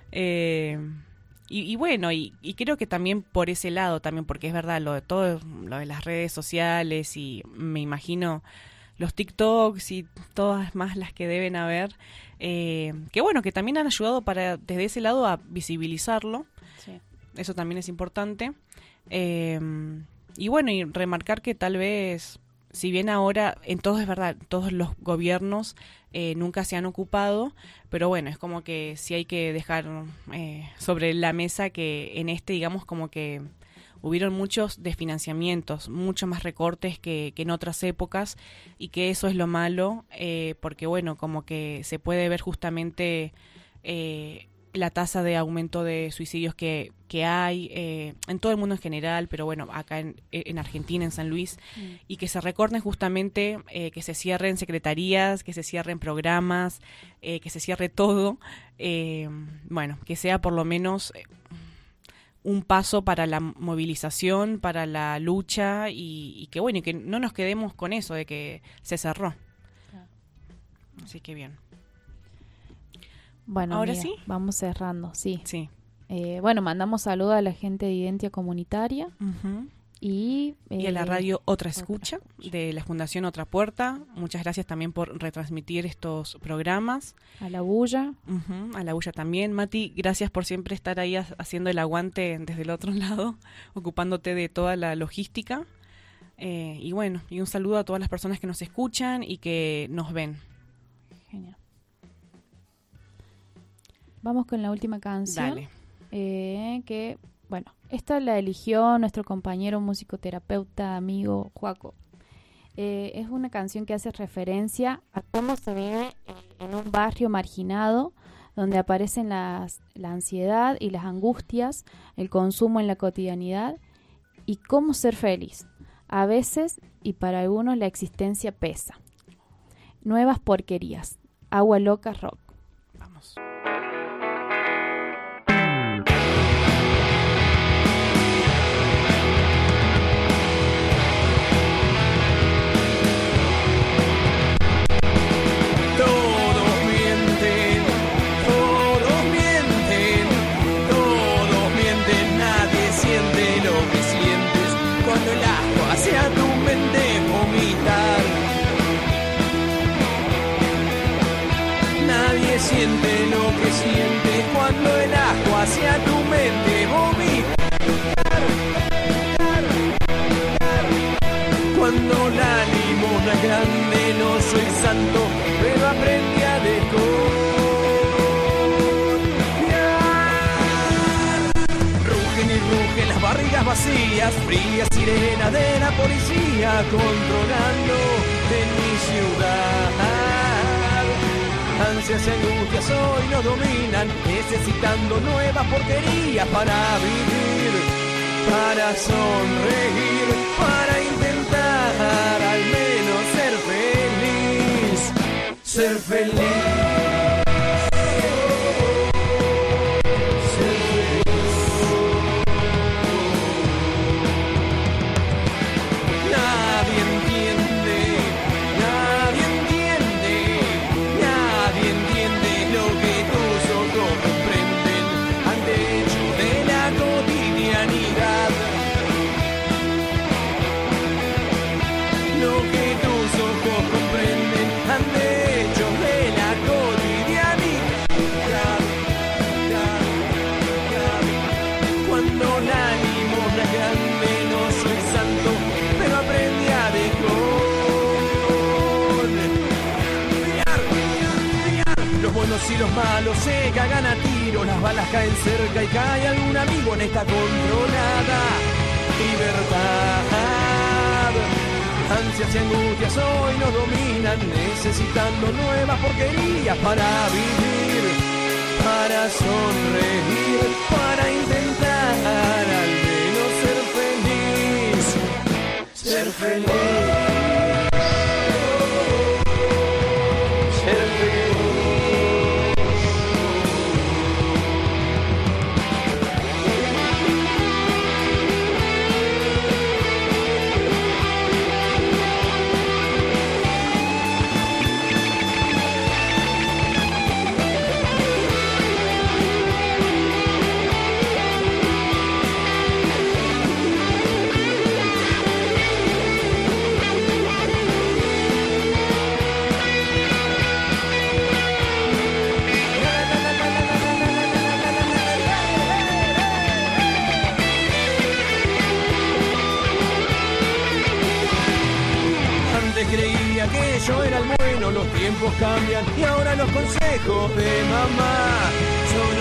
y bueno, y creo que también por ese lado, también porque es verdad, lo de las redes sociales y me imagino los TikToks y todas más las que deben haber, que bueno, que también han ayudado desde ese lado a visibilizarlo. Sí. Eso también es importante. Y bueno, y remarcar que tal vez, si bien ahora, es verdad, todos los gobiernos nunca se han ocupado, pero bueno, es como que sí hay que dejar sobre la mesa que en digamos, como que hubieron muchos desfinanciamientos, muchos más recortes que en otras épocas, y que eso es lo malo, porque bueno, como que se puede ver justamente la tasa de aumento de suicidios que hay en todo el mundo en general, pero bueno, acá en Argentina, en San Luis, y que se recorten justamente, que se cierren secretarías, que se cierren programas, que se cierre todo, bueno, que sea por lo menos un paso para la movilización, para la lucha, y que bueno, y que no nos quedemos con eso de que se cerró. Así que bien. Bueno, ¿Ahora amiga, sí? vamos cerrando, sí. Sí. Bueno, mandamos saludos a la gente de Identia Comunitaria Ujú. y Y a la radio Otra Otra Escucha, Escucha. de la Fundación Otra Puerta. Muchas gracias también por retransmitir estos programas. a la Bulla. Ujú, a la Bulla también. Mati, gracias por siempre estar ahí haciendo el aguante desde el otro lado, ocupándote de toda la logística. Y bueno, y un saludo a todas las personas que nos escuchan y que nos ven. Genial. Vamos con la última canción. Dale. Que, bueno, esta la eligió nuestro compañero musicoterapeuta, amigo Joaco. Es una canción que hace referencia a cómo se vive en un barrio marginado, donde aparecen la ansiedad y las angustias, el consumo en la cotidianidad y cómo ser feliz. A veces, y para algunos, la existencia pesa. Nuevas porquerías. Agua Loca Rock. Vamos. Todos mienten, nadie siente lo que sientes cuando el asco hacia tu mente vomitar. Nadie siente lo que sientes cuando el asco hacia tu mente vomita. Cuando la limosna es grande, no soy santo, pero aprendí a desconfiar. Rugen y rugen las barrigas vacías. días, fría sirena de la policía controlando en mi ciudad. Ansias y angustias hoy nos dominan, necesitando nuevas porquerías para vivir, para sonreír, para intentar al menos ser feliz, ser feliz. Y los malos se cagan a tiro, las balas caen cerca y cae algún amigo en esta controlada libertad. Ansias y angustias hoy nos dominan, necesitando nuevas porquerías para vivir, para sonreír, para intentar al menos ser feliz, ser feliz. Creía que yo era el bueno, los tiempos cambian y ahora los consejos de mamá son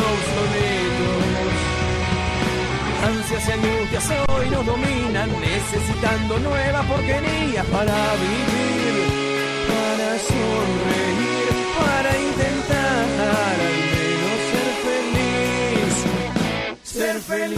obsoletos. Ansias y angustias hoy nos dominan, necesitando nuevas porquerías para vivir, para sonreír, para intentar al menos ser feliz, ser feliz.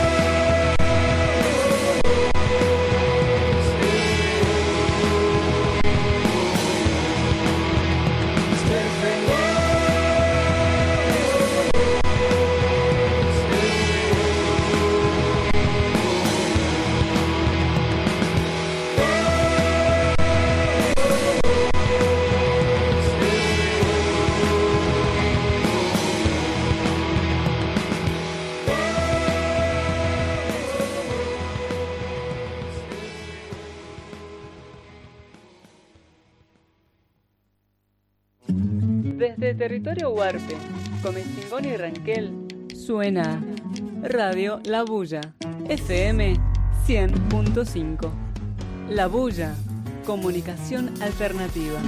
Desde territorio Huarpe, Comechingón y Ranquel, suena Radio La Bulla, FM 100.5. La Bulla, comunicación alternativa.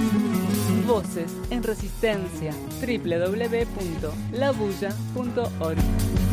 Voces en resistencia, www.labulla.org.